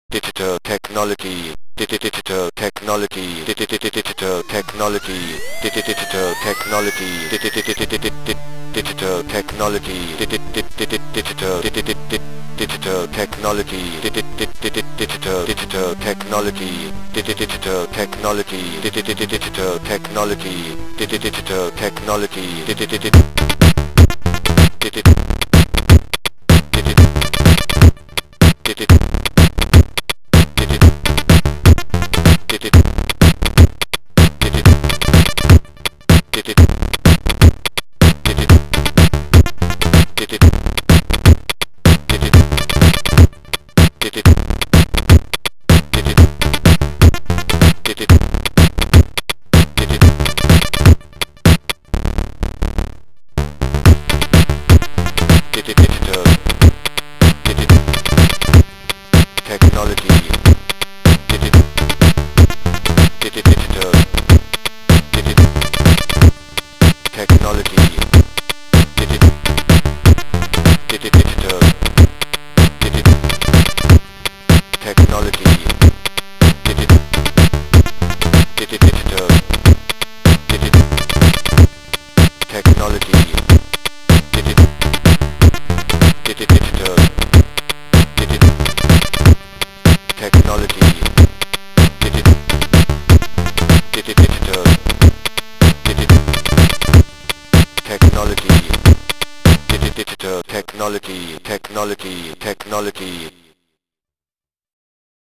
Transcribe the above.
digital technology, digital technology, digital technology, digital technology, digital technology, digital digital technology, digital technology, digital technology, digital technology, digital technology